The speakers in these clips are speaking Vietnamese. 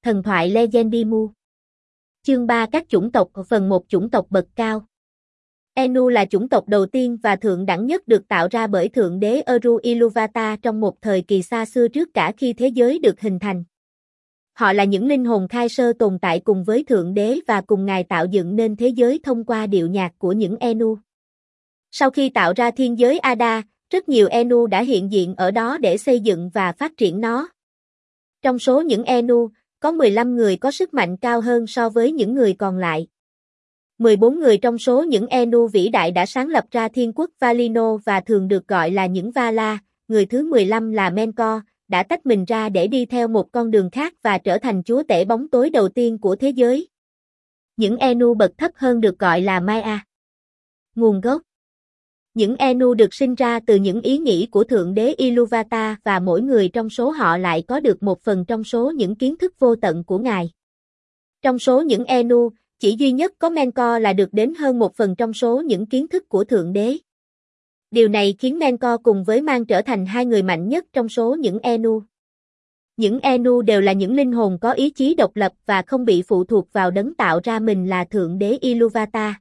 Thần thoại Legendimu. Chương 3 các chủng tộc. Phần 1 chủng tộc bậc cao. Enu là chủng tộc đầu tiên và thượng đẳng nhất được tạo ra bởi Thượng đế Eru Iluvata trong một thời kỳ xa xưa trước cả khi thế giới được hình thành. Họ là những linh hồn khai sơ tồn tại cùng với Thượng đế và cùng Ngài tạo dựng nên thế giới thông qua điệu nhạc của những Enu. Sau khi tạo ra thiên giới Ada, rất nhiều Enu đã hiện diện ở đó để xây dựng và phát triển nó. Trong số những Enu, có 15 người có sức mạnh cao hơn so với những người còn lại. 14 người trong số những Enu vĩ đại đã sáng lập ra thiên quốc Valinor và thường được gọi là những Vala. Người thứ 15 là Menkor, đã tách mình ra để đi theo một con đường khác và trở thành chúa tể bóng tối đầu tiên của thế giới. Những Enu bậc thấp hơn được gọi là Maya. Nguồn gốc. Những Enu được sinh ra từ những ý nghĩ của Thượng đế Iluvata và mỗi người trong số họ lại có được một phần trong số những kiến thức vô tận của Ngài. Trong số những Enu, chỉ duy nhất có Menkor là được đến hơn một phần trong số những kiến thức của Thượng đế. Điều này khiến Menkor cùng với Man trở thành hai người mạnh nhất trong số những Enu. Những Enu đều là những linh hồn có ý chí độc lập và không bị phụ thuộc vào đấng tạo ra mình là Thượng đế Iluvata.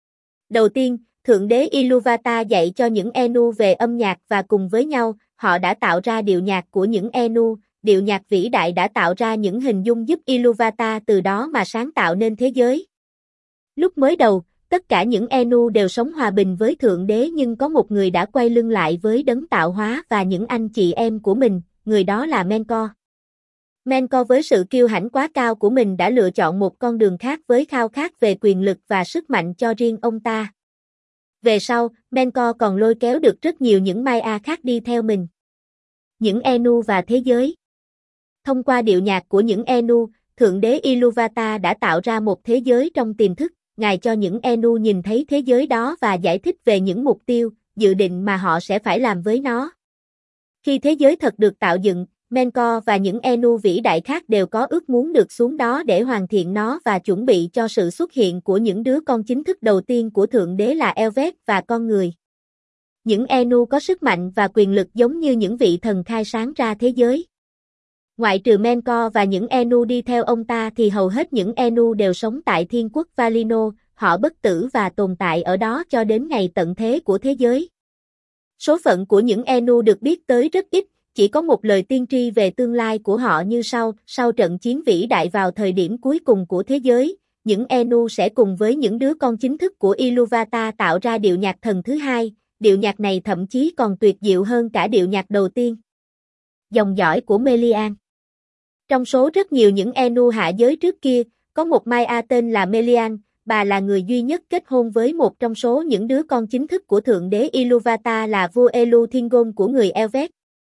Đầu tiên, Thượng đế Iluvata dạy cho những Enu về âm nhạc và cùng với nhau, họ đã tạo ra điệu nhạc của những Enu. Điệu nhạc vĩ đại đã tạo ra những hình dung giúp Iluvata từ đó mà sáng tạo nên thế giới. Lúc mới đầu, tất cả những Enu đều sống hòa bình với Thượng đế nhưng có một người đã quay lưng lại với đấng tạo hóa và những anh chị em của mình, người đó là Menkor. Menkor với sự kiêu hãnh quá cao của mình đã lựa chọn một con đường khác với khao khát về quyền lực và sức mạnh cho riêng ông ta. Về sau, Menkor còn lôi kéo được rất nhiều những Maya khác đi theo mình. Những Enu và thế giới. Thông qua điệu nhạc của những Enu, Thượng đế Iluvata đã tạo ra một thế giới trong tiềm thức. Ngài cho những Enu nhìn thấy thế giới đó và giải thích về những mục tiêu, dự định mà họ sẽ phải làm với nó. Khi thế giới thật được tạo dựng, Menkor và những Enu vĩ đại khác đều có ước muốn được xuống đó để hoàn thiện nó và chuẩn bị cho sự xuất hiện của những đứa con chính thức đầu tiên của Thượng đế là Elvet và con người. Những Enu có sức mạnh và quyền lực giống như những vị thần khai sáng ra thế giới. Ngoại trừ Menkor và những Enu đi theo ông ta thì hầu hết những Enu đều sống tại thiên quốc Valinor, họ bất tử và tồn tại ở đó cho đến ngày tận thế của thế giới. Số phận của những Enu được biết tới rất ít, chỉ có một lời tiên tri về tương lai của họ như sau trận chiến vĩ đại vào thời điểm cuối cùng của thế giới, những Enu sẽ cùng với những đứa con chính thức của Iluvata tạo ra điệu nhạc thần thứ hai, điệu nhạc này thậm chí còn tuyệt diệu hơn cả điệu nhạc đầu tiên. Dòng dõi của Melian. Trong số rất nhiều những Enu hạ giới trước kia, có một Maya tên là Melian, bà là người duy nhất kết hôn với một trong số những đứa con chính thức của Thượng đế Iluvata là vua Elu Thingol của người Elvet.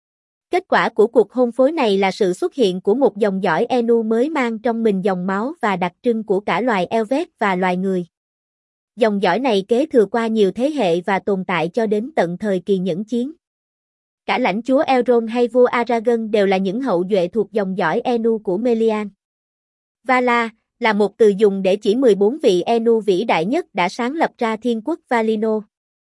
Kết quả của cuộc hôn phối này là sự xuất hiện của một dòng dõi Enu mới mang trong mình dòng máu và đặc trưng của cả loài Elvet và loài người. Dòng dõi này kế thừa qua nhiều thế hệ và tồn tại cho đến tận thời kỳ nhẫn chiến. Cả lãnh chúa Elrond hay vua Aragorn đều là những hậu duệ thuộc dòng dõi Enu của Melian. Vala là một từ dùng để chỉ 14 vị Enu vĩ đại nhất đã sáng lập ra thiên quốc Valinor.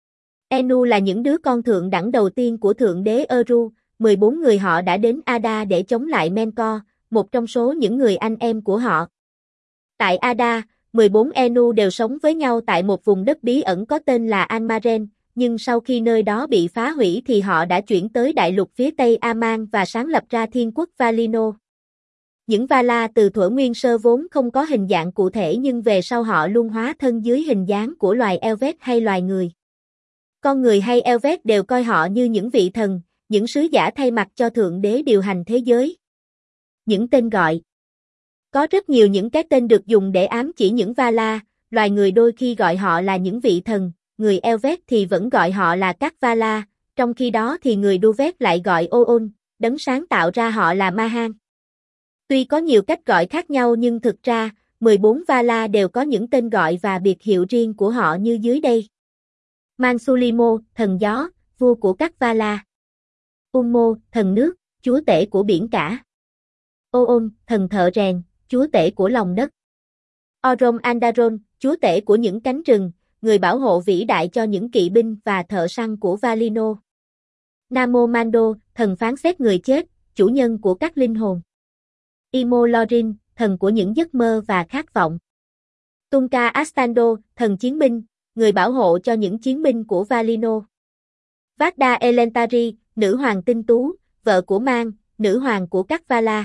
Enu là những đứa con thượng đẳng đầu tiên của Thượng đế Eru, 14 người họ đã đến Ada để chống lại Menkor, một trong số những người anh em của họ. Tại Ada, 14 Enu đều sống với nhau tại một vùng đất bí ẩn có tên là Anmaren, nhưng sau khi nơi đó bị phá hủy thì họ đã chuyển tới đại lục phía tây Aman và sáng lập ra thiên quốc Valinor. Những Vala từ thuở nguyên sơ vốn không có hình dạng cụ thể nhưng về sau họ luôn hóa thân dưới hình dáng của loài Elvet hay loài người. Con người hay Elvet đều coi họ như những vị thần, những sứ giả thay mặt cho Thượng đế điều hành thế giới. Những tên gọi. Có rất nhiều những cái tên được dùng để ám chỉ những Vala, loài người đôi khi gọi họ là những vị thần, người Elvet thì vẫn gọi họ là các Vala, trong khi đó thì người Duvet lại gọi Oon, đấng sáng tạo ra họ là Mahan. Tuy có nhiều cách gọi khác nhau nhưng thực ra, 14 Vala đều có những tên gọi và biệt hiệu riêng của họ như dưới đây. Mansulimo, thần gió, vua của các Vala. Ummo, thần nước, chúa tể của biển cả. Oon, thần thợ rèn, chúa tể của lòng đất. Orom Andaron, chúa tể của những cánh rừng, người bảo hộ vĩ đại cho những kỵ binh và thợ săn của Valinor. Namo Mando, thần phán xét người chết, chủ nhân của các linh hồn. Imo Lorin, thần của những giấc mơ và khát vọng. Tunca Astando, thần chiến binh, người bảo hộ cho những chiến binh của Valinor. Vagda Elentari, nữ hoàng tinh tú, vợ của Mang, nữ hoàng của các Vala.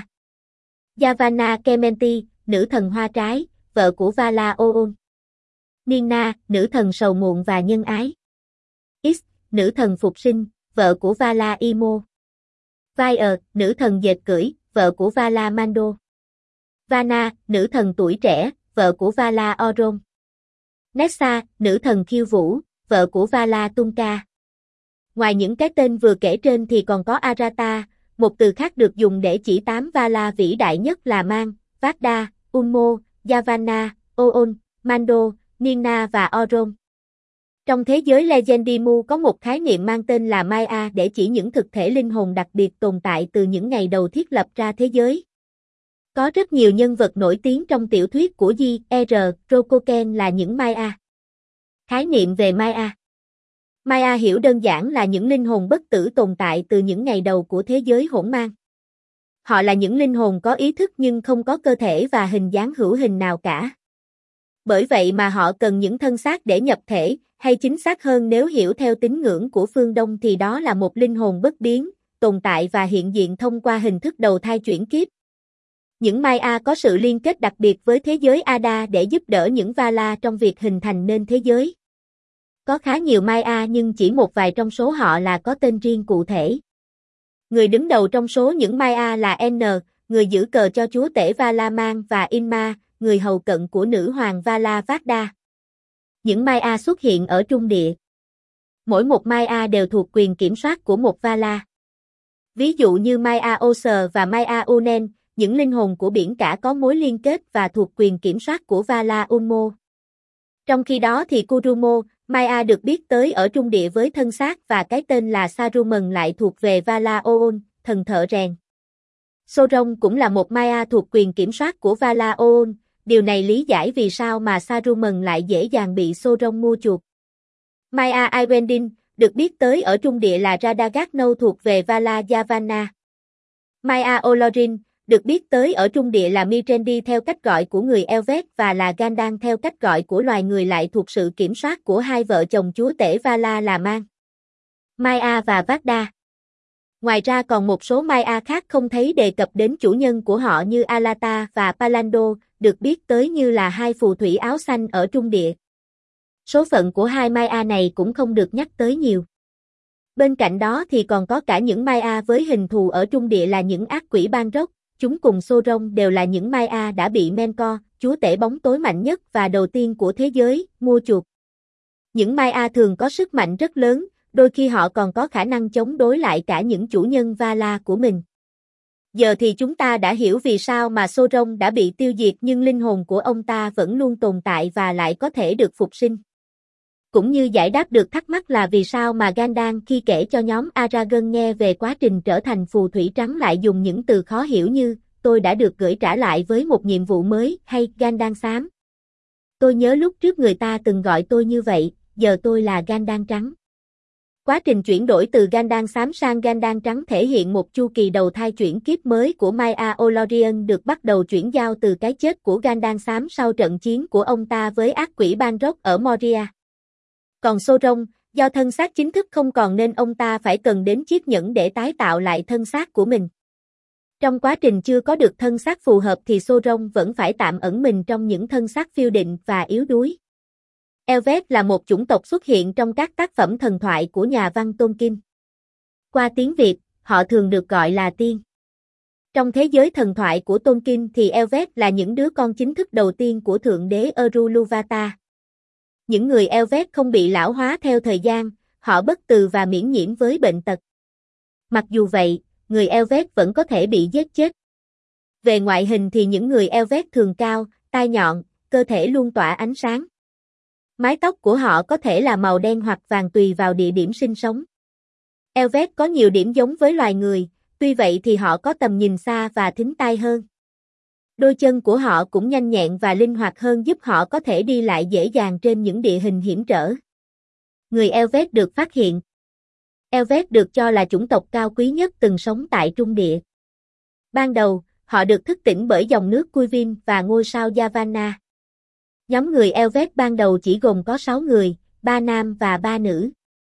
Yavanna Kementi, nữ thần hoa trái, vợ của Vala Oon. Ninna, nữ thần sầu muộn và nhân ái. X, nữ thần phục sinh, vợ của Vala Imo. Vair, nữ thần dệt cưỡi, vợ của Vala Mando. Vana, nữ thần tuổi trẻ, vợ của Vala Oron. Nessa, nữ thần khiêu vũ, vợ của Vala Tunca. Ngoài những cái tên vừa kể trên thì còn có Arata, một từ khác được dùng để chỉ 8 Vala vĩ đại nhất là Mang, Vagda, Unmo, Yavanna, Oon, Mando, Ninna và Oron. Trong thế giới Legendimu có một khái niệm mang tên là Maya để chỉ những thực thể linh hồn đặc biệt tồn tại từ những ngày đầu thiết lập ra thế giới. Có rất nhiều nhân vật nổi tiếng trong tiểu thuyết của J.R. Rokoken là những Maya. Khái niệm về Maya. Maya hiểu đơn giản là những linh hồn bất tử tồn tại từ những ngày đầu của thế giới hỗn mang. Họ là những linh hồn có ý thức nhưng không có cơ thể và hình dáng hữu hình nào cả. Bởi vậy mà họ cần những thân xác để nhập thể, hay chính xác hơn nếu hiểu theo tín ngưỡng của phương Đông thì đó là một linh hồn bất biến, tồn tại và hiện diện thông qua hình thức đầu thai chuyển kiếp. Những Maya có sự liên kết đặc biệt với thế giới Ada để giúp đỡ những Vala trong việc hình thành nên thế giới. Có khá nhiều Maya nhưng chỉ một vài trong số họ là có tên riêng cụ thể. Người đứng đầu trong số những Maya là N, người giữ cờ cho chúa tể Vala Mang và Inma, người hầu cận của nữ hoàng Vala Vagda. Những Maya xuất hiện ở Trung Địa. Mỗi một Maya đều thuộc quyền kiểm soát của một Vala. Ví dụ như Maya Oser và Maya Unen, những linh hồn của biển cả có mối liên kết và thuộc quyền kiểm soát của Vala Unmo. Trong khi đó thì Kurumo, Maya được biết tới ở Trung Địa với thân xác và cái tên là Saruman lại thuộc về Vala Oon, thần thợ rèn. Sauron cũng là một Maya thuộc quyền kiểm soát của Vala Oon, điều này lý giải vì sao mà Saruman lại dễ dàng bị Sauron mua chuộc. Maya Irendin, được biết tới ở Trung Địa là Radagast Nâu thuộc về Vala Yavanna. Maya Olorin, được biết tới ở Trung Địa là Mithrandir theo cách gọi của người Elvet và là Gandalf theo cách gọi của loài người lại thuộc sự kiểm soát của hai vợ chồng chúa tể Vala là Mang, Maya và Vagda. Ngoài ra còn một số Maya khác không thấy đề cập đến chủ nhân của họ như Alata và Palando, được biết tới như là hai phù thủy áo xanh ở Trung Địa. Số phận của hai Maya này cũng không được nhắc tới nhiều. Bên cạnh đó thì còn có cả những Maya với hình thù ở Trung Địa là những ác quỷ Balrog, chúng cùng Sauron đều là những Maya đã bị Melkor, chúa tể bóng tối mạnh nhất và đầu tiên của thế giới, mua chuộc. Những Maya thường có sức mạnh rất lớn, đôi khi họ còn có khả năng chống đối lại cả những chủ nhân Vala của mình. Giờ thì chúng ta đã hiểu vì sao mà Sauron đã bị tiêu diệt nhưng linh hồn của ông ta vẫn luôn tồn tại và lại có thể được phục sinh. Cũng như giải đáp được thắc mắc là vì sao mà Gandalf khi kể cho nhóm Aragorn nghe về quá trình trở thành phù thủy trắng lại dùng những từ khó hiểu như tôi đã được gửi trả lại với một nhiệm vụ mới hay Gandalf xám. Tôi nhớ lúc trước người ta từng gọi tôi như vậy, giờ tôi là Gandalf trắng. Quá trình chuyển đổi từ Gandalf xám sang Gandalf trắng thể hiện một chu kỳ đầu thai chuyển kiếp mới của Maya Olorian được bắt đầu chuyển giao từ cái chết của Gandalf xám sau trận chiến của ông ta với ác quỷ Balrog ở Moria. Còn Sauron, do thân xác chính thức không còn nên ông ta phải cần đến chiếc nhẫn để tái tạo lại thân xác của mình. Trong quá trình chưa có được thân xác phù hợp thì Sauron vẫn phải tạm ẩn mình trong những thân xác phiêu định và yếu đuối. Elvet là một chủng tộc xuất hiện trong các tác phẩm thần thoại của nhà văn Tolkien. Qua tiếng Việt, họ thường được gọi là tiên. Trong thế giới thần thoại của Tolkien thì Elvet là những đứa con chính thức đầu tiên của Thượng đế Eru-Luvata. Những người Elvet không bị lão hóa theo thời gian, họ bất tử và miễn nhiễm với bệnh tật. Mặc dù vậy, người Elvet vẫn có thể bị giết chết. Về ngoại hình thì những người Elvet thường cao, tai nhọn, cơ thể luôn tỏa ánh sáng. Mái tóc của họ có thể là màu đen hoặc vàng tùy vào địa điểm sinh sống. Elvet có nhiều điểm giống với loài người, tuy vậy thì họ có tầm nhìn xa và thính tai hơn. Đôi chân của họ cũng nhanh nhẹn và linh hoạt hơn giúp họ có thể đi lại dễ dàng trên những địa hình hiểm trở. Người Elvet được phát hiện. Elvet được cho là chủng tộc cao quý nhất từng sống tại Trung Địa. Ban đầu, họ được thức tỉnh bởi dòng nước Kuivin và ngôi sao Yavanna. Nhóm người Elvet ban đầu chỉ gồm có 6 người, 3 nam và 3 nữ.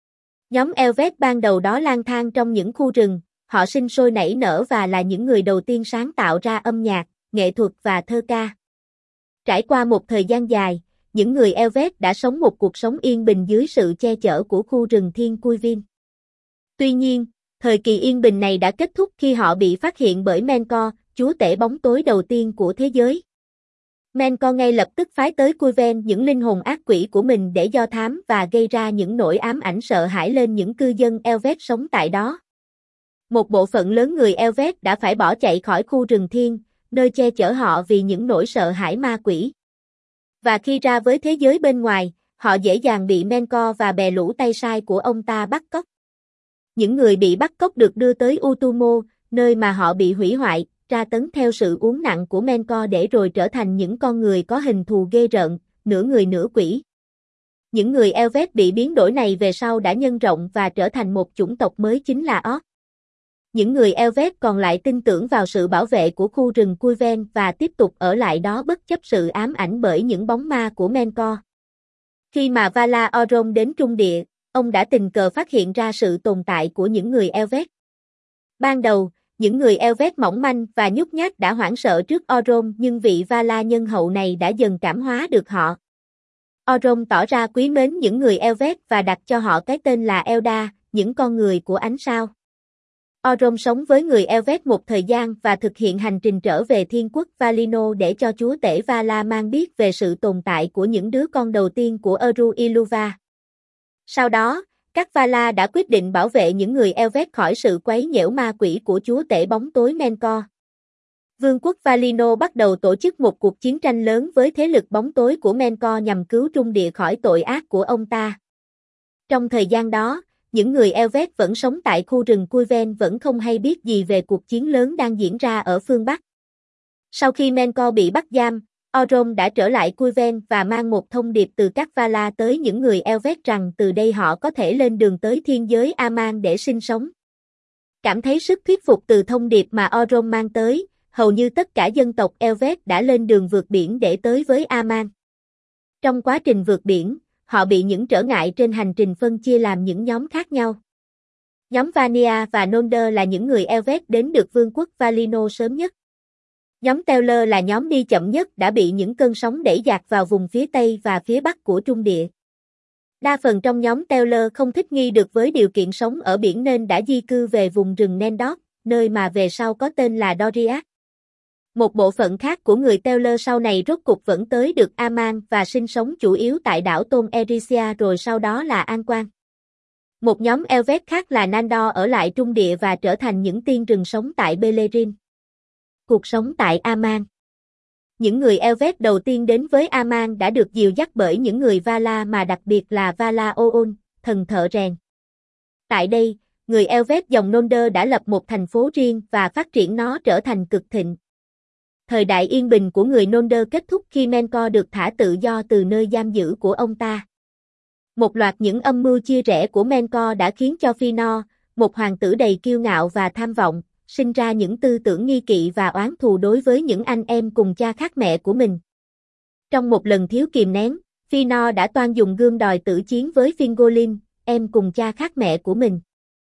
Nhóm Elvet ban đầu đó lang thang trong những khu rừng, họ sinh sôi nảy nở và là những người đầu tiên sáng tạo ra âm nhạc, nghệ thuật và thơ ca. Trải qua một thời gian dài, những người Elvet đã sống một cuộc sống yên bình dưới sự che chở của khu rừng thiên Kuivin. Tuy nhiên, thời kỳ yên bình này đã kết thúc khi họ bị phát hiện bởi Menko, chúa tể bóng tối đầu tiên của thế giới. Menko ngay lập tức phái tới Kuiven những linh hồn ác quỷ của mình để do thám và gây ra những nỗi ám ảnh sợ hãi lên những cư dân Elvet sống tại đó. Một bộ phận lớn người Elvet đã phải bỏ chạy khỏi khu rừng thiên, nơi che chở họ vì những nỗi sợ hãi ma quỷ. Và khi ra với thế giới bên ngoài, họ dễ dàng bị Menko và bè lũ tay sai của ông ta bắt cóc. Những người bị bắt cóc được đưa tới Utumo, nơi mà họ bị hủy hoại, tra tấn theo sự uống nặng của Menko để rồi trở thành những con người có hình thù ghê rợn, nửa người nửa quỷ. Những người Elvet bị biến đổi này về sau đã nhân rộng và trở thành một chủng tộc mới chính là Orc. Những người Elvet còn lại tin tưởng vào sự bảo vệ của khu rừng Kuiven và tiếp tục ở lại đó bất chấp sự ám ảnh bởi những bóng ma của Menko. Khi mà Vala Orrom đến Trung Địa, ông đã tình cờ phát hiện ra sự tồn tại của những người Elvet. Ban đầu, những người Elvet mỏng manh và nhút nhát đã hoảng sợ trước Orrom, nhưng vị Vala nhân hậu này đã dần cảm hóa được họ. Orrom tỏ ra quý mến những người Elvet và đặt cho họ cái tên là Elda, những con người của ánh sao. Orrom sống với người Elvet một thời gian và thực hiện hành trình trở về thiên quốc Valinor để cho chúa tể Vala mang biết về sự tồn tại của những đứa con đầu tiên của Eru Iluva. Sau đó, các Vala đã quyết định bảo vệ những người Elvet khỏi sự quấy nhiễu ma quỷ của chúa tể bóng tối Menko. Vương quốc Valinor bắt đầu tổ chức một cuộc chiến tranh lớn với thế lực bóng tối của Menko nhằm cứu Trung Địa khỏi tội ác của ông ta. Trong thời gian đó, những người Elvet vẫn sống tại khu rừng Kuiven vẫn không hay biết gì về cuộc chiến lớn đang diễn ra ở phương Bắc. Sau khi Menko bị bắt giam, Orrom đã trở lại Kuiven và mang một thông điệp từ các Vala tới những người Elvet rằng từ đây họ có thể lên đường tới thiên giới Aman để sinh sống. Cảm thấy sức thuyết phục từ thông điệp mà Orrom mang tới, hầu như tất cả dân tộc Elvet đã lên đường vượt biển để tới với Aman. Trong quá trình vượt biển, họ bị những trở ngại trên hành trình phân chia làm những nhóm khác nhau. Nhóm Vania và Nonder là những người Elvet đến được vương quốc Valinor sớm nhất. Nhóm Teller là nhóm đi chậm nhất đã bị những cơn sóng đẩy dạt vào vùng phía Tây và phía Bắc của Trung Địa. Đa phần trong nhóm Teller không thích nghi được với điều kiện sống ở biển nên đã di cư về vùng rừng Nendor, nơi mà về sau có tên là Doriath. Một bộ phận khác của người Teller sau này rốt cục vẫn tới được Aman và sinh sống chủ yếu tại đảo Tôn Erisia rồi sau đó là An Quan. Một nhóm Elvet khác là Nandor ở lại Trung Địa và trở thành những tiên rừng sống tại Beleriand. Cuộc sống tại Aman. Những người Elvet đầu tiên đến với Aman đã được dìu dắt bởi những người Vala mà đặc biệt là Vala Oon, thần thợ rèn. Tại đây, người Elvet dòng Nonder đã lập một thành phố riêng và phát triển nó trở thành cực thịnh. Thời đại yên bình của người Nonder kết thúc khi Menko được thả tự do từ nơi giam giữ của ông ta. Một loạt những âm mưu chia rẽ của Menko đã khiến cho Fëanor, một hoàng tử đầy kiêu ngạo và tham vọng, sinh ra những tư tưởng nghi kỵ và oán thù đối với những anh em cùng cha khác mẹ của mình. Trong một lần thiếu kìm nén, Fëanor đã toan dùng gươm đòi tử chiến với Fingolin, em cùng cha khác mẹ của mình.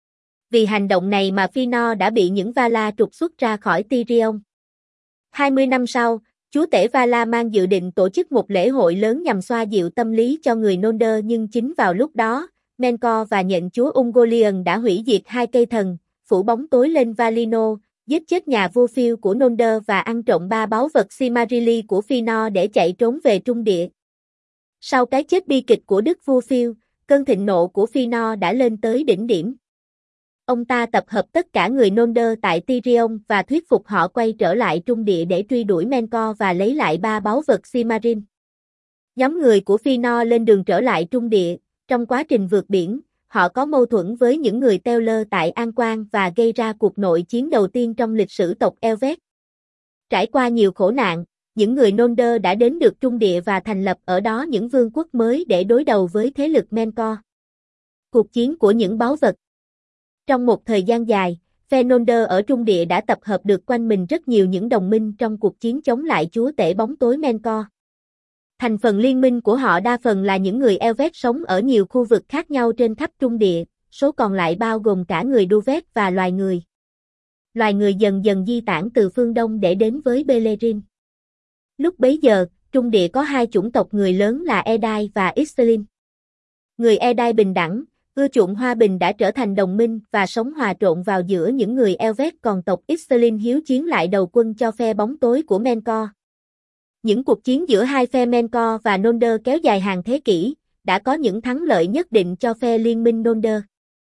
Vì hành động này mà Fëanor đã bị những Vala trục xuất ra khỏi Tirion. 20 năm sau, chúa tể Vala mang dự định tổ chức một lễ hội lớn nhằm xoa dịu tâm lý cho người Nonder, nhưng chính vào lúc đó, Menko và nhện chúa Ungoliant đã hủy diệt hai cây thần, phủ bóng tối lên Valinor, giết chết nhà vua Phil của Nonder và ăn trộm 3 báu vật Silmarili của Fëanor để chạy trốn về Trung Địa. Sau cái chết bi kịch của đức vua Phil, cơn thịnh nộ của Fëanor đã lên tới đỉnh điểm. Ông ta tập hợp tất cả người Nonder tại Tirion và thuyết phục họ quay trở lại Trung Địa để truy đuổi Menko và lấy lại 3 báu vật Silmaril. Nhóm người của Fëanor lên đường trở lại Trung Địa, trong quá trình vượt biển, họ có mâu thuẫn với những người Teller tại An Quan và gây ra cuộc nội chiến đầu tiên trong lịch sử tộc Elvet. Trải qua nhiều khổ nạn, những người Nonder đã đến được Trung Địa và thành lập ở đó những vương quốc mới để đối đầu với thế lực Menko. Cuộc chiến của những báu vật. Trong một thời gian dài, Phe Nonder ở Trung Địa đã tập hợp được quanh mình rất nhiều những đồng minh trong cuộc chiến chống lại chúa tể bóng tối Mentor. Thành phần liên minh của họ đa phần là những người Elvet sống ở nhiều khu vực khác nhau trên khắp Trung Địa, số còn lại bao gồm cả người Duvet và loài người. Loài người dần dần di tản từ phương Đông để đến với Beleriand. Lúc bấy giờ, Trung Địa có hai chủng tộc người lớn là Edain và Ixalan. Người Edain bình đẳng, ưa chuộng hòa bình đã trở thành đồng minh và sống hòa trộn vào giữa những người Elvet, còn tộc Ixalan hiếu chiến lại đầu quân cho phe bóng tối của Mentor. Những cuộc chiến giữa hai phe Mentor và Nonder kéo dài hàng thế kỷ, đã có những thắng lợi nhất định cho phe liên minh Nonder.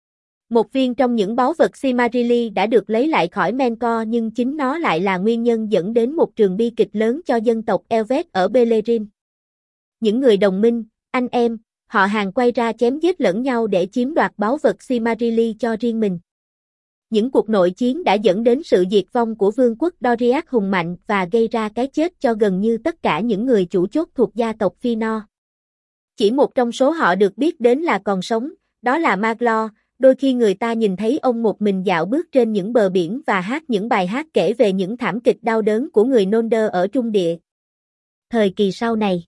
Một viên trong những báu vật Silmarili đã được lấy lại khỏi Mentor, nhưng chính nó lại là nguyên nhân dẫn đến một trường bi kịch lớn cho dân tộc Elvet ở Beleriand. Những người đồng minh, anh em, họ hàng quay ra chém giết lẫn nhau để chiếm đoạt báu vật Silmarili cho riêng mình. Những cuộc nội chiến đã dẫn đến sự diệt vong của vương quốc Doriath hùng mạnh và gây ra cái chết cho gần như tất cả những người chủ chốt thuộc gia tộc Fëanor. Chỉ một trong số họ được biết đến là còn sống, đó là Maglor. Đôi khi người ta nhìn thấy ông một mình dạo bước trên những bờ biển và hát những bài hát kể về những thảm kịch đau đớn của người Nonder ở Trung Địa. Thời kỳ sau này,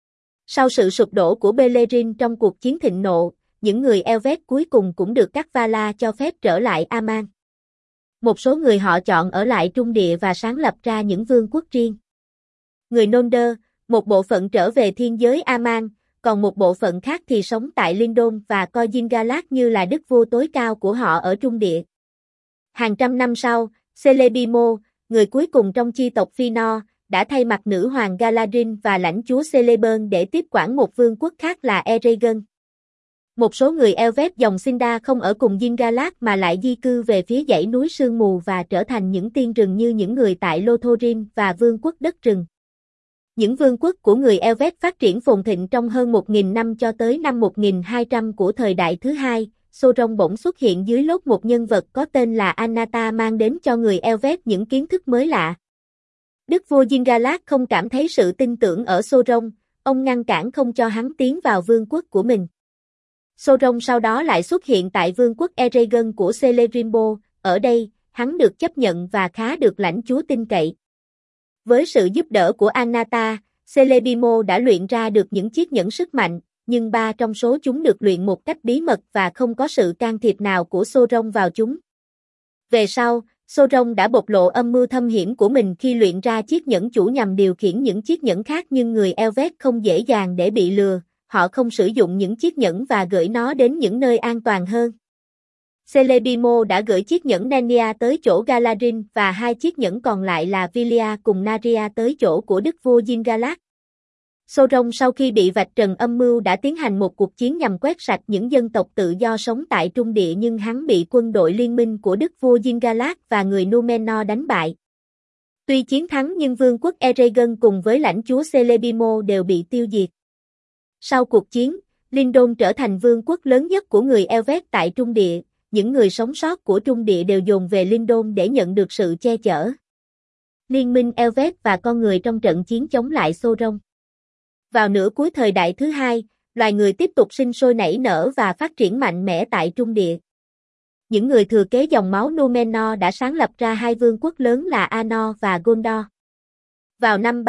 sau sự sụp đổ của Beleriand trong cuộc chiến thịnh nộ, những người Elvet cuối cùng cũng được các Valar cho phép trở lại Aman. Một số người họ chọn ở lại Trung Địa và sáng lập ra những vương quốc riêng. Người Nonder, một bộ phận trở về thiên giới Aman, còn một bộ phận khác thì sống tại Lindon và coi Yin-galad như là đức vua tối cao của họ ở Trung Địa. Hàng trăm năm sau, Celebrimbor, người cuối cùng trong chi tộc Fëanor, đã thay mặt nữ hoàng Galadriel và lãnh chúa Celeborn để tiếp quản một vương quốc khác là Eregion. Một số người Elvet dòng Sindar không ở cùng Yin-galad mà lại di cư về phía dãy núi sương mù và trở thành những tiên rừng như những người tại Lothlorien và vương quốc đất rừng. Những vương quốc của người Elvet phát triển phồn thịnh trong hơn 1.000 năm cho tới năm 1200 của thời đại thứ hai. Sauron bỗng xuất hiện dưới lốt một nhân vật có tên là Annatar mang đến cho người Elvet những kiến thức mới lạ. Đức vua Yin-galad không cảm thấy sự tin tưởng ở Sauron, ông ngăn cản không cho hắn tiến vào vương quốc của mình. Sauron sau đó lại xuất hiện tại vương quốc Eregion của Celebrimbor, ở đây, hắn được chấp nhận và khá được lãnh chúa tin cậy. Với sự giúp đỡ của Annatar, Celebrimbor đã luyện ra được những chiếc nhẫn sức mạnh, nhưng 3 trong số chúng được luyện một cách bí mật và không có sự can thiệp nào của Sauron vào chúng. Về sau, Sauron đã bộc lộ âm mưu thâm hiểm của mình khi luyện ra chiếc nhẫn chủ nhằm điều khiển những chiếc nhẫn khác, nhưng người Elvet không dễ dàng để bị lừa, họ không sử dụng những chiếc nhẫn và gửi nó đến những nơi an toàn hơn. Celebrimbor đã gửi chiếc nhẫn Nenya tới chỗ Galadriel và 2 chiếc nhẫn còn lại là Vilia cùng Narya tới chỗ của đức vua Yin-galad. Sauron sau khi bị vạch trần âm mưu đã tiến hành một cuộc chiến nhằm quét sạch những dân tộc tự do sống tại Trung Địa, nhưng hắn bị quân đội liên minh của đức vua Yin-galad và người Númenor đánh bại. Tuy chiến thắng nhưng vương quốc Eregion cùng với lãnh chúa Celebrimbor đều bị tiêu diệt. Sau cuộc chiến, Lindon trở thành vương quốc lớn nhất của người Elvet tại Trung Địa. Những người sống sót của Trung Địa đều dồn về Lindon để nhận được sự che chở. Liên minh Elvet và con người trong trận chiến chống lại Sauron. Vào nửa cuối thời đại thứ hai, loài người tiếp tục sinh sôi nảy nở và phát triển mạnh mẽ tại Trung Địa. Những người thừa kế dòng máu Númenor đã sáng lập ra 2 vương quốc lớn là Anor và Gondor. Vào năm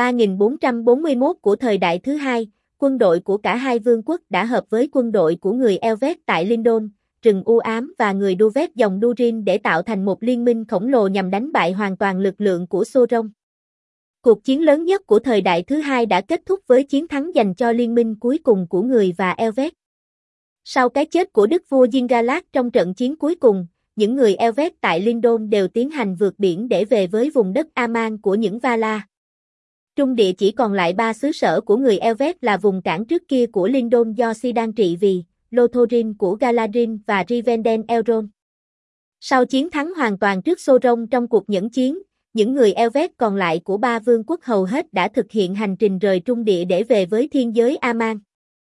3441 của thời đại thứ hai, quân đội của cả 2 vương quốc đã hợp với quân đội của người Elvet tại Lindon, rừng u ám và người Duvet dòng Durin để tạo thành một liên minh khổng lồ nhằm đánh bại hoàn toàn lực lượng của Sauron. Cuộc chiến lớn nhất của thời đại thứ hai đã kết thúc với chiến thắng dành cho liên minh cuối cùng của người và Elvet. Sau cái chết của đức vua Yin-galad trong trận chiến cuối cùng, những người Elvet tại Lindon đều tiến hành vượt biển để về với vùng đất Aman của những Valar. Trung Địa chỉ còn lại 3 xứ sở của người Elvet là vùng cảng trước kia của Lindon do Sidan trị vì, Lothlorien của Galadriel và Rivendell Elrond. Sau chiến thắng hoàn toàn trước Sauron trong cuộc nhẫn chiến, những người Elvet còn lại của 3 vương quốc hầu hết đã thực hiện hành trình rời Trung Địa để về với thiên giới Aman.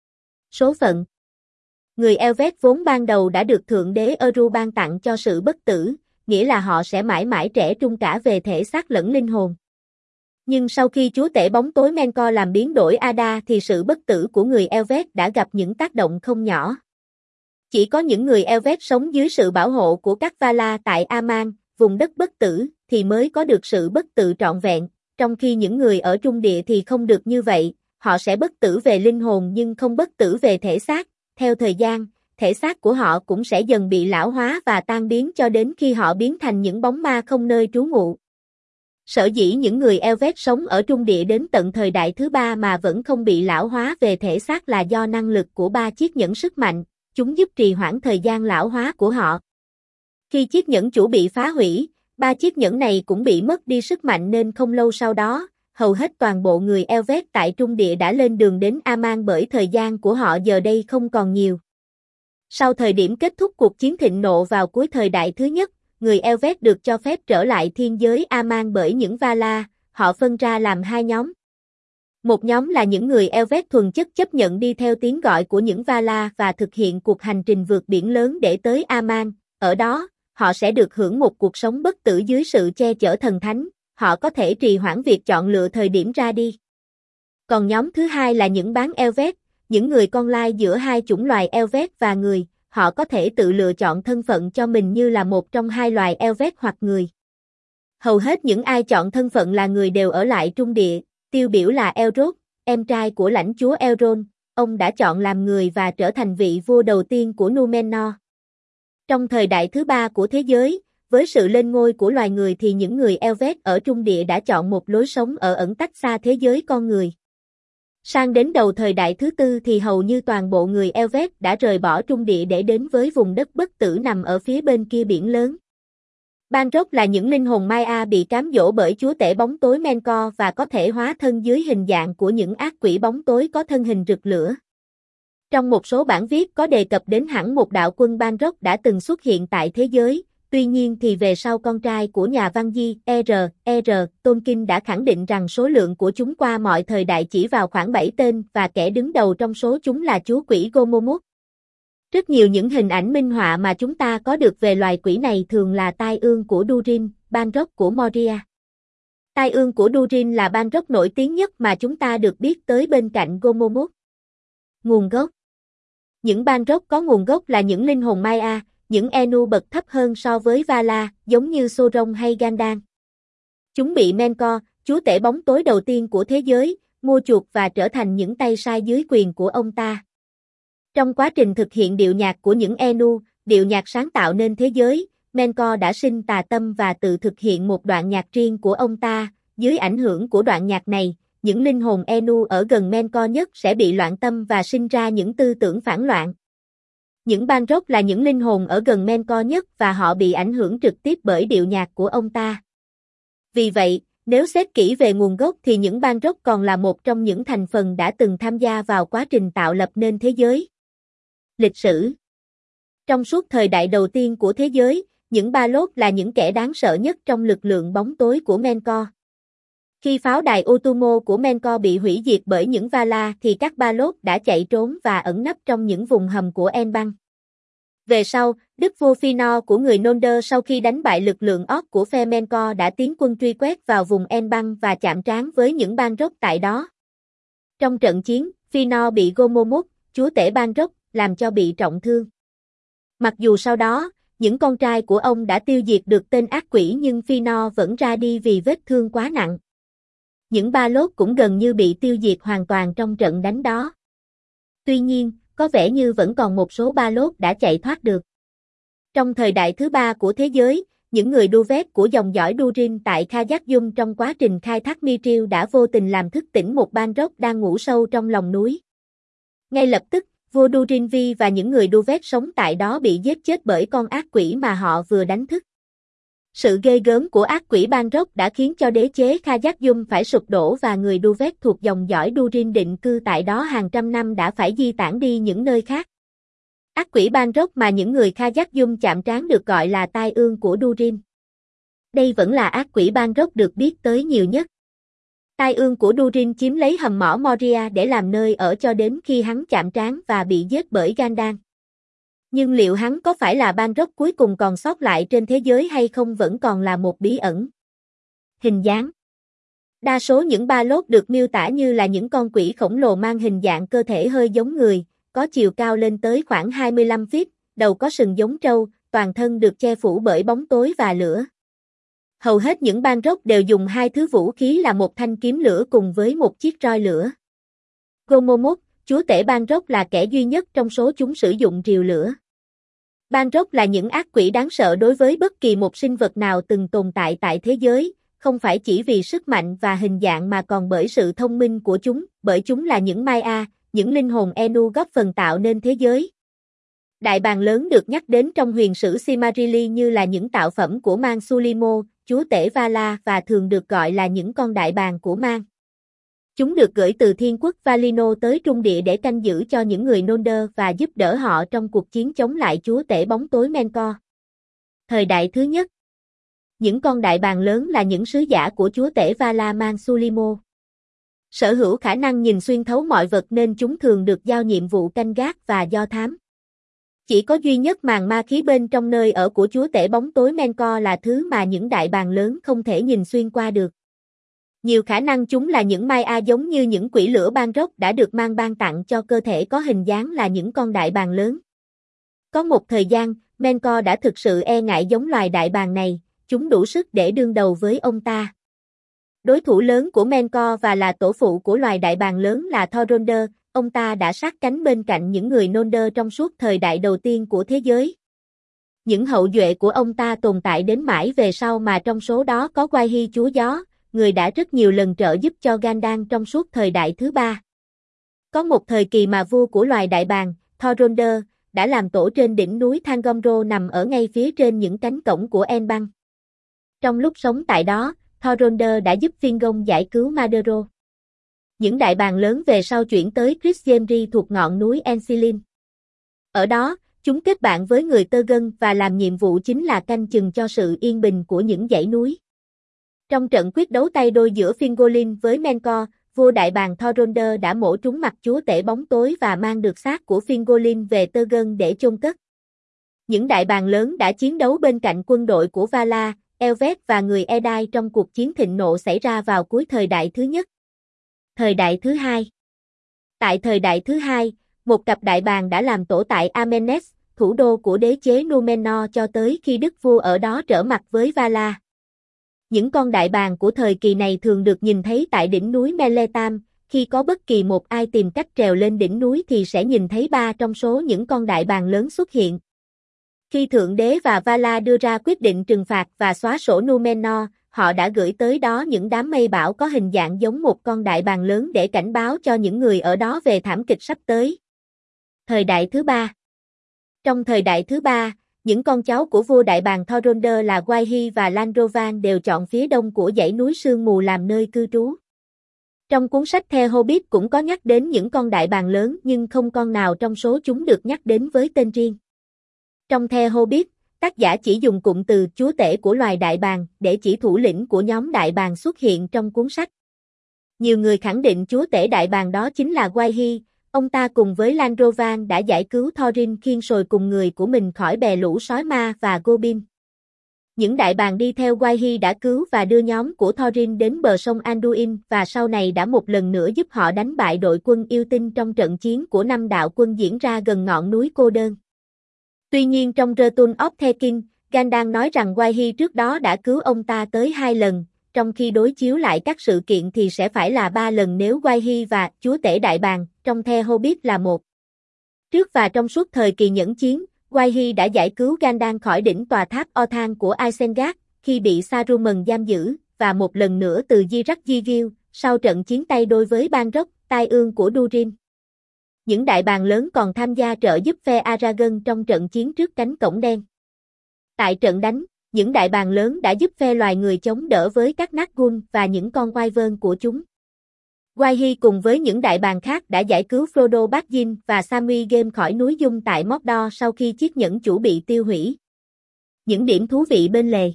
Số phận. Người Elvet vốn ban đầu đã được Thượng đế Eru ban tặng cho sự bất tử, nghĩa là họ sẽ mãi mãi trẻ trung cả về thể xác lẫn linh hồn. Nhưng sau khi chúa tể bóng tối Melkor làm biến đổi Ada thì sự bất tử của người Elvet đã gặp những tác động không nhỏ. Chỉ có những người Elvet sống dưới sự bảo hộ của các Valar tại Aman, vùng đất bất tử, thì mới có được sự bất tử trọn vẹn, trong khi những người ở trung địa thì không được như vậy, họ sẽ bất tử về linh hồn nhưng không bất tử về thể xác, theo thời gian, thể xác của họ cũng sẽ dần bị lão hóa và tan biến cho đến khi họ biến thành những bóng ma không nơi trú ngụ. Sở dĩ những người Elvet sống ở trung địa đến tận thời đại thứ ba mà vẫn không bị lão hóa về thể xác là do năng lực của 3 chiếc nhẫn sức mạnh, chúng giúp trì hoãn thời gian lão hóa của họ. Khi chiếc nhẫn chủ bị phá hủy, 3 chiếc nhẫn này cũng bị mất đi sức mạnh nên không lâu sau đó, hầu hết toàn bộ người Elvet tại trung địa đã lên đường đến Aman bởi thời gian của họ giờ đây không còn nhiều. Sau thời điểm kết thúc cuộc chiến thịnh nộ vào cuối thời đại thứ nhất, người Elvet được cho phép trở lại thiên giới Aman bởi những Vala, họ phân ra làm 2 nhóm. Một nhóm là những người Elvet thuần chất chấp nhận đi theo tiếng gọi của những Vala và thực hiện cuộc hành trình vượt biển lớn để tới Aman, ở đó, họ sẽ được hưởng một cuộc sống bất tử dưới sự che chở thần thánh, họ có thể trì hoãn việc chọn lựa thời điểm ra đi. Còn nhóm thứ hai là những bán Elvet, những người con lai giữa hai chủng loài Elvet và người, họ có thể tự lựa chọn thân phận cho mình như là một trong hai loài Elvet hoặc người. Hầu hết những ai chọn thân phận là người đều ở lại trung địa, tiêu biểu là Elrond, em trai của lãnh chúa Elrond, ông đã chọn làm người và trở thành vị vua đầu tiên của Númenor. Trong thời đại thứ ba của thế giới, với sự lên ngôi của loài người thì những người Elvet ở trung địa đã chọn một lối sống ở ẩn tách xa thế giới con người. Sang đến đầu thời đại thứ tư thì hầu như toàn bộ người Elvet đã rời bỏ trung địa để đến với vùng đất bất tử nằm ở phía bên kia biển lớn. Balrog là những linh hồn Maya bị cám dỗ bởi chúa tể bóng tối Melkor và có thể hóa thân dưới hình dạng của những ác quỷ bóng tối có thân hình rực lửa. Trong một số bản viết có đề cập đến hẳn một đạo quân Balrog đã từng xuất hiện tại thế giới, tuy nhiên thì về sau con trai của nhà văn di R.R. Tolkien đã khẳng định rằng số lượng của chúng qua mọi thời đại chỉ vào khoảng 7 tên và kẻ đứng đầu trong số chúng là chú quỷ Gomomot. Rất nhiều những hình ảnh minh họa mà chúng ta có được về loài quỷ này thường là tai ương của Durin, Balrog của Moria. Tai ương của Durin là Balrog nổi tiếng nhất mà chúng ta được biết tới bên cạnh Gomomot. Nguồn gốc. Những Balrog có nguồn gốc là những linh hồn Maya, những Enu bậc thấp hơn so với Vala, giống như Sauron hay Gandalf. Chúng bị Melkor, chúa tể bóng tối đầu tiên của thế giới, mua chuộc và trở thành những tay sai dưới quyền của ông ta. Trong quá trình thực hiện điệu nhạc của những Enu, điệu nhạc sáng tạo nên thế giới, Melkor đã sinh tà tâm và tự thực hiện một đoạn nhạc riêng của ông ta. Dưới ảnh hưởng của đoạn nhạc này, những linh hồn Enu ở gần Melkor nhất sẽ bị loạn tâm và sinh ra những tư tưởng phản loạn. Những Balrog là những linh hồn ở gần Melkor nhất và họ bị ảnh hưởng trực tiếp bởi điệu nhạc của ông ta. Vì vậy, nếu xét kỹ về nguồn gốc thì những Balrog còn là một trong những thành phần đã từng tham gia vào quá trình tạo lập nên thế giới. Lịch sử. Trong suốt thời đại đầu tiên của thế giới, những Balrog là những kẻ đáng sợ nhất trong lực lượng bóng tối của Melkor. Khi pháo đài Utumo của Melkor bị hủy diệt bởi những Vala thì các Balrog đã chạy trốn và ẩn nấp trong những vùng hầm của Enbang. Về sau, đức vua Fëanor của người Noldor sau khi đánh bại lực lượng Orc của phe Melkor đã tiến quân truy quét vào vùng Enbang và chạm trán với những Balrog tại đó. Trong trận chiến, Fëanor bị Gomomot, chúa tể Balrog, làm cho bị trọng thương. Mặc dù sau đó, những con trai của ông đã tiêu diệt được tên ác quỷ nhưng Fëanor vẫn ra đi vì vết thương quá nặng. Những Balrog cũng gần như bị tiêu diệt hoàn toàn trong trận đánh đó. Tuy nhiên, có vẻ như vẫn còn một số Balrog đã chạy thoát được. Trong thời đại thứ ba của thế giới, những người Duvet của dòng dõi Durin tại Khazad-dûm trong quá trình khai thác Mithril đã vô tình làm thức tỉnh một Balrog đang ngủ sâu trong lòng núi. Ngay lập tức, vua Durinvi và những người Duvet sống tại đó bị giết chết bởi con ác quỷ mà họ vừa đánh thức. Sự ghê gớm của ác quỷ Balrog đã khiến cho đế chế Khazad-dûm phải sụp đổ và người Duvet thuộc dòng dõi Durin định cư tại đó hàng trăm năm đã phải di tản đi những nơi khác. Ác quỷ Balrog mà những người Khazad-dûm chạm trán được gọi là tai ương của Durin. Đây vẫn là ác quỷ Balrog được biết tới nhiều nhất. Tai ương của Durin chiếm lấy hầm mỏ Moria để làm nơi ở cho đến khi hắn chạm trán và bị giết bởi Gandalf. Nhưng liệu hắn có phải là Balrog cuối cùng còn sót lại trên thế giới hay không vẫn còn là một bí ẩn. Hình dáng. Đa số những Balrog được miêu tả như là những con quỷ khổng lồ mang hình dạng cơ thể hơi giống người, có chiều cao lên tới khoảng 25 feet, đầu có sừng giống trâu, toàn thân được che phủ bởi bóng tối và lửa. Hầu hết những bang rock đều dùng hai thứ vũ khí là một thanh kiếm lửa cùng với một chiếc roi lửa. Gomomot, chúa tể bang rock là kẻ duy nhất trong số chúng sử dụng rìu lửa. Bang rock là những ác quỷ đáng sợ đối với bất kỳ một sinh vật nào từng tồn tại tại thế giới, không phải chỉ vì sức mạnh và hình dạng mà còn bởi sự thông minh của chúng, bởi chúng là những Maya, những linh hồn Enu góp phần tạo nên thế giới. Đại bàng lớn được nhắc đến trong huyền sử Silmarillion như là những tạo phẩm của Mang Sulimo, chúa tể Vala và thường được gọi là những con đại bàng của Mang. Chúng được gửi từ thiên quốc Valinor tới Trung Địa để canh giữ cho những người Noldor và giúp đỡ họ trong cuộc chiến chống lại chúa tể bóng tối Melkor. Thời đại thứ nhất. Những con đại bàng lớn là những sứ giả của chúa tể Vala Mang Sulimo. Sở hữu khả năng nhìn xuyên thấu mọi vật nên chúng thường được giao nhiệm vụ canh gác và do thám. Chỉ có duy nhất màn ma khí bên trong nơi ở của chúa tể bóng tối Melkor là thứ mà những đại bàng lớn không thể nhìn xuyên qua được. Nhiều khả năng chúng là những Maya giống như những quỷ lửa bang rock đã được mang ban tặng cho cơ thể có hình dáng là những con đại bàng lớn. Có một thời gian, Melkor đã thực sự e ngại giống loài đại bàng này, chúng đủ sức để đương đầu với ông ta. Đối thủ lớn của Melkor và là tổ phụ của loài đại bàng lớn là Thorondr, ông ta đã sát cánh bên cạnh những người Noldor trong suốt thời đại đầu tiên của thế giới. Những hậu duệ của ông ta tồn tại đến mãi về sau mà trong số đó có Gwaihir chúa gió, người đã rất nhiều lần trợ giúp cho Gandalf trong suốt thời đại thứ ba. Có một thời kỳ mà vua của loài đại bàng, Thorondr, đã làm tổ trên đỉnh núi Thangomro nằm ở ngay phía trên những cánh cổng của Enbang. Trong lúc sống tại đó, Thorondr đã giúp Fingon giải cứu Madero. Những đại bàng lớn về sau chuyển tới Chrisgemri thuộc ngọn núi Ensilin. Ở đó, chúng kết bạn với người Tơ-gân và làm nhiệm vụ chính là canh chừng cho sự yên bình của những dãy núi. Trong trận quyết đấu tay đôi giữa Fingolin với Melkor, vua đại bàng Thorondr đã mổ trúng mặt chúa tể bóng tối và mang được xác của Fingolin về Tơ-gân để chôn cất. Những đại bàng lớn đã chiến đấu bên cạnh quân đội của Vala, Elvet và người Edai trong cuộc chiến thịnh nộ xảy ra vào cuối thời đại thứ nhất. Thời đại thứ hai. Tại thời đại thứ hai, một cặp đại bàng đã làm tổ tại Amenes, thủ đô của đế chế Númenor cho tới khi đức vua ở đó trở mặt với Vala. Những con đại bàng của thời kỳ này thường được nhìn thấy tại đỉnh núi Meletam, khi có bất kỳ một ai tìm cách trèo lên đỉnh núi thì sẽ nhìn thấy ba trong số những con đại bàng lớn xuất hiện. Khi Thượng Đế và Vala đưa ra quyết định trừng phạt và xóa sổ Númenor, họ đã gửi tới đó những đám mây bão có hình dạng giống một con đại bàng lớn để cảnh báo cho những người ở đó về thảm kịch sắp tới. Thời đại thứ ba. Trong thời đại thứ ba, những con cháu của vua đại bàng Thorondr là Gwaihir và Landrovan đều chọn phía đông của dãy núi sương mù làm nơi cư trú. Trong cuốn sách The Hobbit cũng có nhắc đến những con đại bàng lớn nhưng không con nào trong số chúng được nhắc đến với tên riêng. Trong The Hobbit, tác giả chỉ dùng cụm từ chúa tể của loài đại bàng để chỉ thủ lĩnh của nhóm đại bàng xuất hiện trong cuốn sách. Nhiều người khẳng định chúa tể đại bàng đó chính là Gwaihir, ông ta cùng với Landrovan đã giải cứu Thorin khiêng sồi cùng người của mình khỏi bè lũ sói ma và Goblin. Những đại bàng đi theo Gwaihir đã cứu và đưa nhóm của Thorin đến bờ sông Anduin và sau này đã một lần nữa giúp họ đánh bại đội quân yêu tinh trong trận chiến của 5 đạo quân diễn ra gần ngọn núi cô đơn. Tuy nhiên trong Return of the King, Gandalf nói rằng Gwaihir trước đó đã cứu ông ta tới 2 lần, trong khi đối chiếu lại các sự kiện thì sẽ phải là 3 lần nếu Gwaihir và chúa tể đại bàng trong The Hobbit là 1. Trước và trong suốt thời kỳ nhẫn chiến, Gwaihir đã giải cứu Gandalf khỏi đỉnh tòa tháp Orthanc của Isengard khi bị Saruman giam giữ, và một lần nữa từ Dirac-Digil sau trận chiến tay đôi với Balrog, tai ương của Durin. Những đại bàng lớn còn tham gia trợ giúp phe Aragorn trong trận chiến trước cánh cổng đen. Tại trận đánh, những đại bàng lớn đã giúp phe loài người chống đỡ với các Nazgûl và những con wyvern của chúng. Gwaihir cùng với những đại bàng khác đã giải cứu Frodo Baggins và Samwise Gamgee khỏi núi Dung tại Mordor sau khi chiếc nhẫn chủ bị tiêu hủy. Những điểm thú vị bên lề.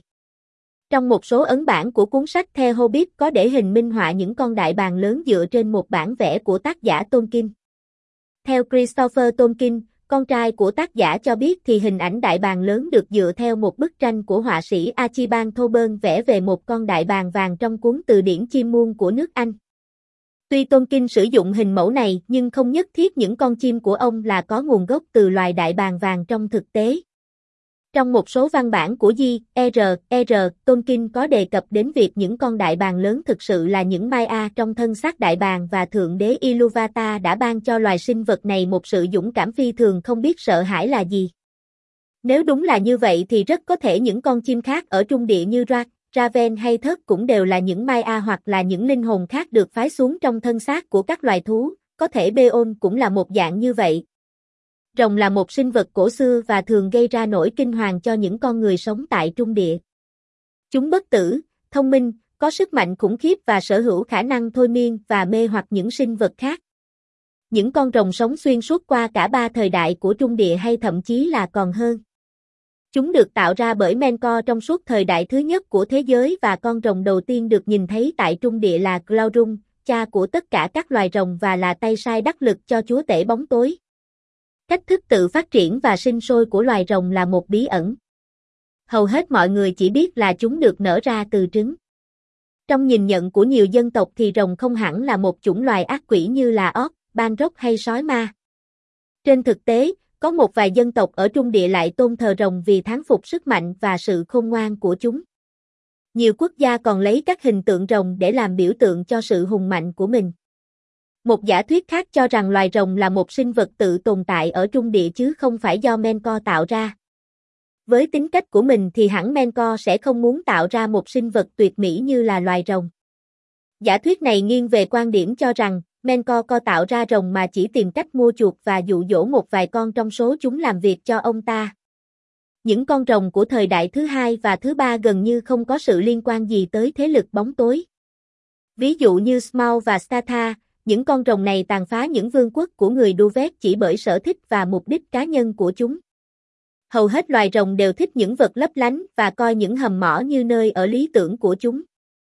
Trong một số ấn bản của cuốn sách The Hobbit có để hình minh họa những con đại bàng lớn dựa trên một bản vẽ của tác giả Tolkien. Theo Christopher Tolkien, con trai của tác giả cho biết thì hình ảnh đại bàng lớn được dựa theo một bức tranh của họa sĩ Archibald Thorburn vẽ về một con đại bàng vàng trong cuốn từ điển chim muông của nước Anh. Tuy Tolkien sử dụng hình mẫu này nhưng không nhất thiết những con chim của ông là có nguồn gốc từ loài đại bàng vàng trong thực tế. Trong một số văn bản của J.R.R. Tolkien có đề cập đến việc những con đại bàng lớn thực sự là những Maiar trong thân xác đại bàng và Thượng đế Iluvatar đã ban cho loài sinh vật này một sự dũng cảm phi thường không biết sợ hãi là gì. Nếu đúng là như vậy thì rất có thể những con chim khác ở trung địa như Raven hay Thớt cũng đều là những Maiar hoặc là những linh hồn khác được phái xuống trong thân xác của các loài thú, có thể Beon cũng là một dạng như vậy. Rồng là một sinh vật cổ xưa và thường gây ra nỗi kinh hoàng cho những con người sống tại trung địa. Chúng bất tử, thông minh, có sức mạnh khủng khiếp và sở hữu khả năng thôi miên và mê hoặc những sinh vật khác. Những con rồng sống xuyên suốt qua cả 3 thời đại của trung địa hay thậm chí là còn hơn. Chúng được tạo ra bởi Melkor trong suốt thời đại thứ nhất của thế giới và con rồng đầu tiên được nhìn thấy tại trung địa là Glaurung, cha của tất cả các loài rồng và là tay sai đắc lực cho chúa tể bóng tối. Cách thức tự phát triển và sinh sôi của loài rồng là một bí ẩn. Hầu hết mọi người chỉ biết là chúng được nở ra từ trứng. Trong nhìn nhận của nhiều dân tộc thì rồng không hẳn là một chủng loài ác quỷ như là orc, Balrog hay sói ma. Trên thực tế, có một vài dân tộc ở trung địa lại tôn thờ rồng vì thán phục sức mạnh và sự khôn ngoan của chúng. Nhiều quốc gia còn lấy các hình tượng rồng để làm biểu tượng cho sự hùng mạnh của mình. Một giả thuyết khác cho rằng loài rồng là một sinh vật tự tồn tại ở trung địa chứ không phải do Melkor tạo ra. Với tính cách của mình thì hẳn Melkor sẽ không muốn tạo ra một sinh vật tuyệt mỹ như là loài rồng. Giả thuyết này nghiêng về quan điểm cho rằng Melkor có tạo ra rồng mà chỉ tìm cách mua chuộc và dụ dỗ một vài con trong số chúng làm việc cho ông ta. Những con rồng của thời đại thứ hai và thứ ba gần như không có sự liên quan gì tới thế lực bóng tối. Ví dụ như Smaug và Statha, những con rồng này tàn phá những vương quốc của người Duvet chỉ bởi sở thích và mục đích cá nhân của chúng. Hầu hết loài rồng đều thích những vật lấp lánh và coi những hầm mỏ như nơi ở lý tưởng của chúng.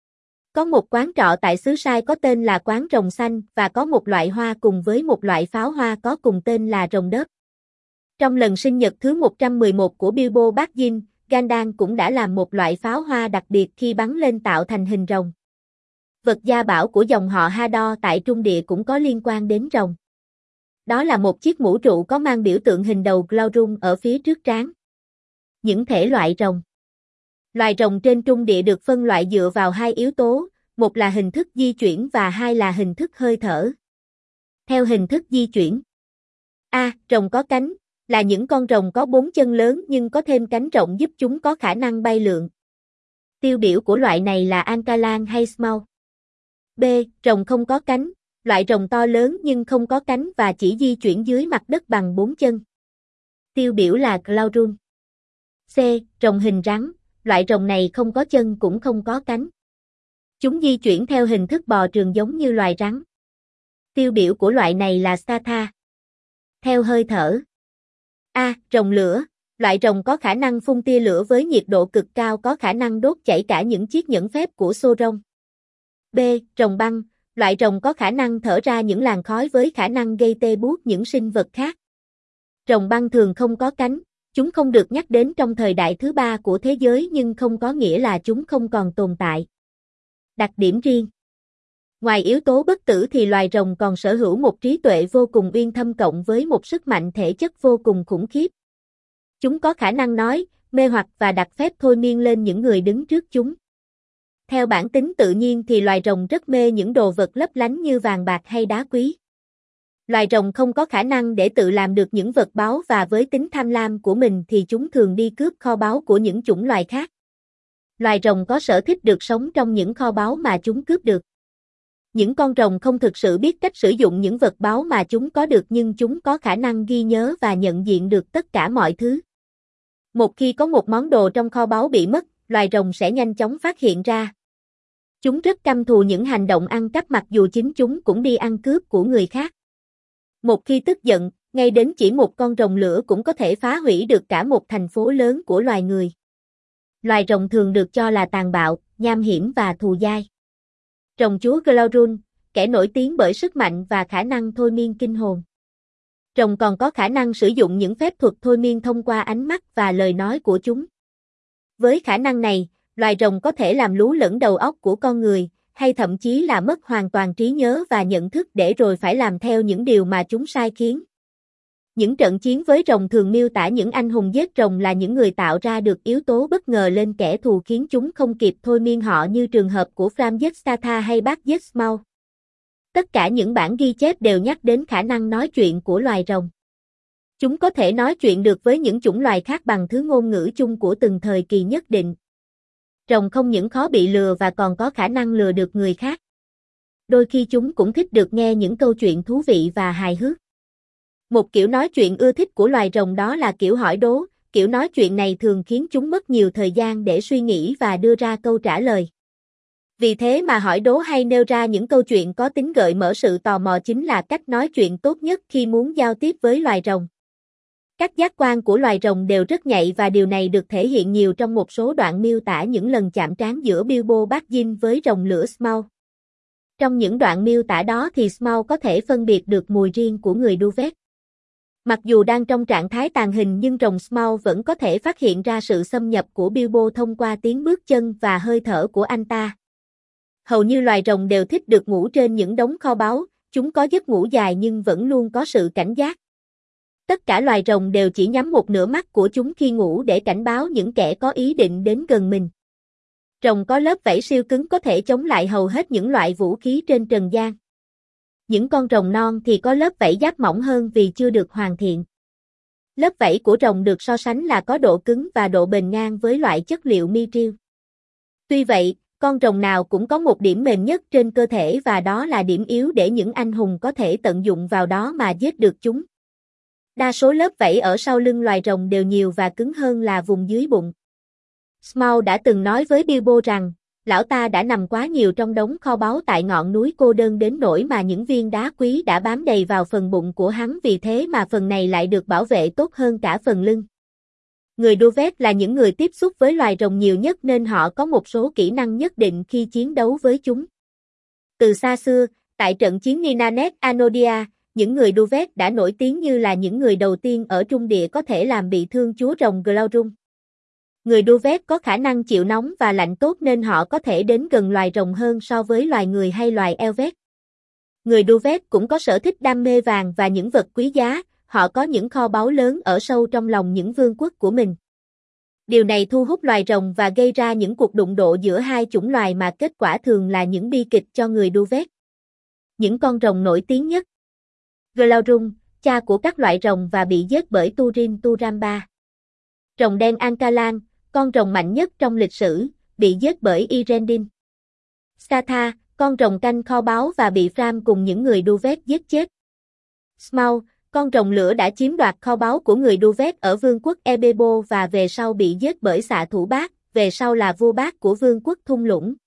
Có một quán trọ tại xứ Sai có tên là quán rồng xanh và có một loại hoa cùng với một loại pháo hoa có cùng tên là rồng đớp. Trong lần sinh nhật thứ 111 của Bilbo Baggins, Gandalf cũng đã làm một loại pháo hoa đặc biệt khi bắn lên tạo thành hình rồng. Vật gia bảo của dòng họ Hador tại trung địa cũng có liên quan đến rồng. Đó là một chiếc mũ trụ có mang biểu tượng hình đầu Glaurung ở phía trước trán. Những thể loại rồng. Loài rồng trên trung địa được phân loại dựa vào hai yếu tố, một là hình thức di chuyển và hai là hình thức hơi thở. Theo hình thức di chuyển. A. Rồng có cánh, là những con rồng có 4 chân lớn nhưng có thêm cánh rộng giúp chúng có khả năng bay lượn. Tiêu biểu của loại này là Ankalan hay Smaug. B. Rồng không có cánh, loại rồng to lớn nhưng không có cánh và chỉ di chuyển dưới mặt đất bằng 4 chân. Tiêu biểu là Glaurung. C. Rồng hình rắn, loại rồng này không có chân cũng không có cánh. Chúng di chuyển theo hình thức bò trườn giống như loài rắn. Tiêu biểu của loại này là Statha. Theo hơi thở. A. Rồng lửa, loại rồng có khả năng phun tia lửa với nhiệt độ cực cao có khả năng đốt chảy cả những chiếc nhẫn phép của Sauron. B. Rồng băng, loại rồng có khả năng thở ra những làn khói với khả năng gây tê buốt những sinh vật khác. Rồng băng thường không có cánh, chúng không được nhắc đến trong thời đại thứ ba của thế giới nhưng không có nghĩa là chúng không còn tồn tại. Đặc điểm riêng. Ngoài yếu tố bất tử thì loài rồng còn sở hữu một trí tuệ vô cùng uyên thâm cộng với một sức mạnh thể chất vô cùng khủng khiếp. Chúng có khả năng nói, mê hoặc và đặt phép thôi miên lên những người đứng trước chúng. Theo bản tính tự nhiên thì loài rồng rất mê những đồ vật lấp lánh như vàng bạc hay đá quý. Loài rồng không có khả năng để tự làm được những vật báu và với tính tham lam của mình thì chúng thường đi cướp kho báu của những chủng loài khác. Loài rồng có sở thích được sống trong những kho báu mà chúng cướp được. Những con rồng không thực sự biết cách sử dụng những vật báu mà chúng có được nhưng chúng có khả năng ghi nhớ và nhận diện được tất cả mọi thứ. Một khi có một món đồ trong kho báu bị mất, loài rồng sẽ nhanh chóng phát hiện ra. Chúng rất căm thù những hành động ăn cắp mặc dù chính chúng cũng đi ăn cướp của người khác. Một khi tức giận, ngay đến chỉ một con rồng lửa cũng có thể phá hủy được cả một thành phố lớn của loài người. Loài rồng thường được cho là tàn bạo, nham hiểm và thù dai. Rồng chúa Glaurung, kẻ nổi tiếng bởi sức mạnh và khả năng thôi miên kinh hồn. Rồng còn có khả năng sử dụng những phép thuật thôi miên thông qua ánh mắt và lời nói của chúng. Với khả năng này, loài rồng có thể làm lú lẫn đầu óc của con người, hay thậm chí là mất hoàn toàn trí nhớ và nhận thức để rồi phải làm theo những điều mà chúng sai khiến. Những trận chiến với rồng thường miêu tả những anh hùng giết rồng là những người tạo ra được yếu tố bất ngờ lên kẻ thù khiến chúng không kịp thôi miên họ, như trường hợp của Fram giết Satha hay Bác giết Smaug. Tất cả những bản ghi chép đều nhắc đến khả năng nói chuyện của loài rồng. Chúng có thể nói chuyện được với những chủng loài khác bằng thứ ngôn ngữ chung của từng thời kỳ nhất định. Rồng không những khó bị lừa và còn có khả năng lừa được người khác. Đôi khi chúng cũng thích được nghe những câu chuyện thú vị và hài hước. Một kiểu nói chuyện ưa thích của loài rồng đó là kiểu hỏi đố. Kiểu nói chuyện này thường khiến chúng mất nhiều thời gian để suy nghĩ và đưa ra câu trả lời. Vì thế mà hỏi đố hay nêu ra những câu chuyện có tính gợi mở sự tò mò chính là cách nói chuyện tốt nhất khi muốn giao tiếp với loài rồng. Các giác quan của loài rồng đều rất nhạy và điều này được thể hiện nhiều trong một số đoạn miêu tả những lần chạm trán giữa Bilbo Baggins với rồng lửa Smaug. Trong những đoạn miêu tả đó thì Smaug có thể phân biệt được mùi riêng của người đu vét. Mặc dù đang trong trạng thái tàn hình nhưng rồng Smaug vẫn có thể phát hiện ra sự xâm nhập của Bilbo thông qua tiếng bước chân và hơi thở của anh ta. Hầu như loài rồng đều thích được ngủ trên những đống kho báu, chúng có giấc ngủ dài nhưng vẫn luôn có sự cảnh giác. Tất cả loài rồng đều chỉ nhắm một nửa mắt của chúng khi ngủ để cảnh báo những kẻ có ý định đến gần mình. Rồng có lớp vảy siêu cứng có thể chống lại hầu hết những loại vũ khí trên trần gian. Những con rồng non thì có lớp vảy giáp mỏng hơn vì chưa được hoàn thiện. Lớp vảy của rồng được so sánh là có độ cứng và độ bền ngang với loại chất liệu mithril. Tuy vậy, con rồng nào cũng có một điểm mềm nhất trên cơ thể và đó là điểm yếu để những anh hùng có thể tận dụng vào đó mà giết được chúng. Đa số lớp vảy ở sau lưng loài rồng đều nhiều và cứng hơn là vùng dưới bụng. Smaug đã từng nói với Bilbo rằng, lão ta đã nằm quá nhiều trong đống kho báu tại ngọn núi cô đơn đến nỗi mà những viên đá quý đã bám đầy vào phần bụng của hắn, vì thế mà phần này lại được bảo vệ tốt hơn cả phần lưng. Người đu vét là những người tiếp xúc với loài rồng nhiều nhất nên họ có một số kỹ năng nhất định khi chiến đấu với chúng. Từ xa xưa, tại trận chiến Ninanet Anodia, những người đu vét đã nổi tiếng như là những người đầu tiên ở Trung Địa có thể làm bị thương chúa rồng Glaurung. Người đu vét có khả năng chịu nóng và lạnh tốt nên họ có thể đến gần loài rồng hơn so với loài người hay loài Elvet. Người đu vét cũng có sở thích đam mê vàng và những vật quý giá, họ có những kho báu lớn ở sâu trong lòng những vương quốc của mình. Điều này thu hút loài rồng và gây ra những cuộc đụng độ giữa hai chủng loài mà kết quả thường là những bi kịch cho người đu vét. Những con rồng nổi tiếng nhất: Glaurung, cha của các loại rồng và bị giết bởi Turin Turambar. Rồng đen Ankalan, con rồng mạnh nhất trong lịch sử, bị giết bởi Irendil. Satha, con rồng canh kho báu và bị Fram cùng những người đu vét giết chết. Smaug, con rồng lửa đã chiếm đoạt kho báu của người đu vét ở vương quốc Ebebo và về sau bị giết bởi xạ thủ Bác, về sau là vua Bác của vương quốc thung lũng.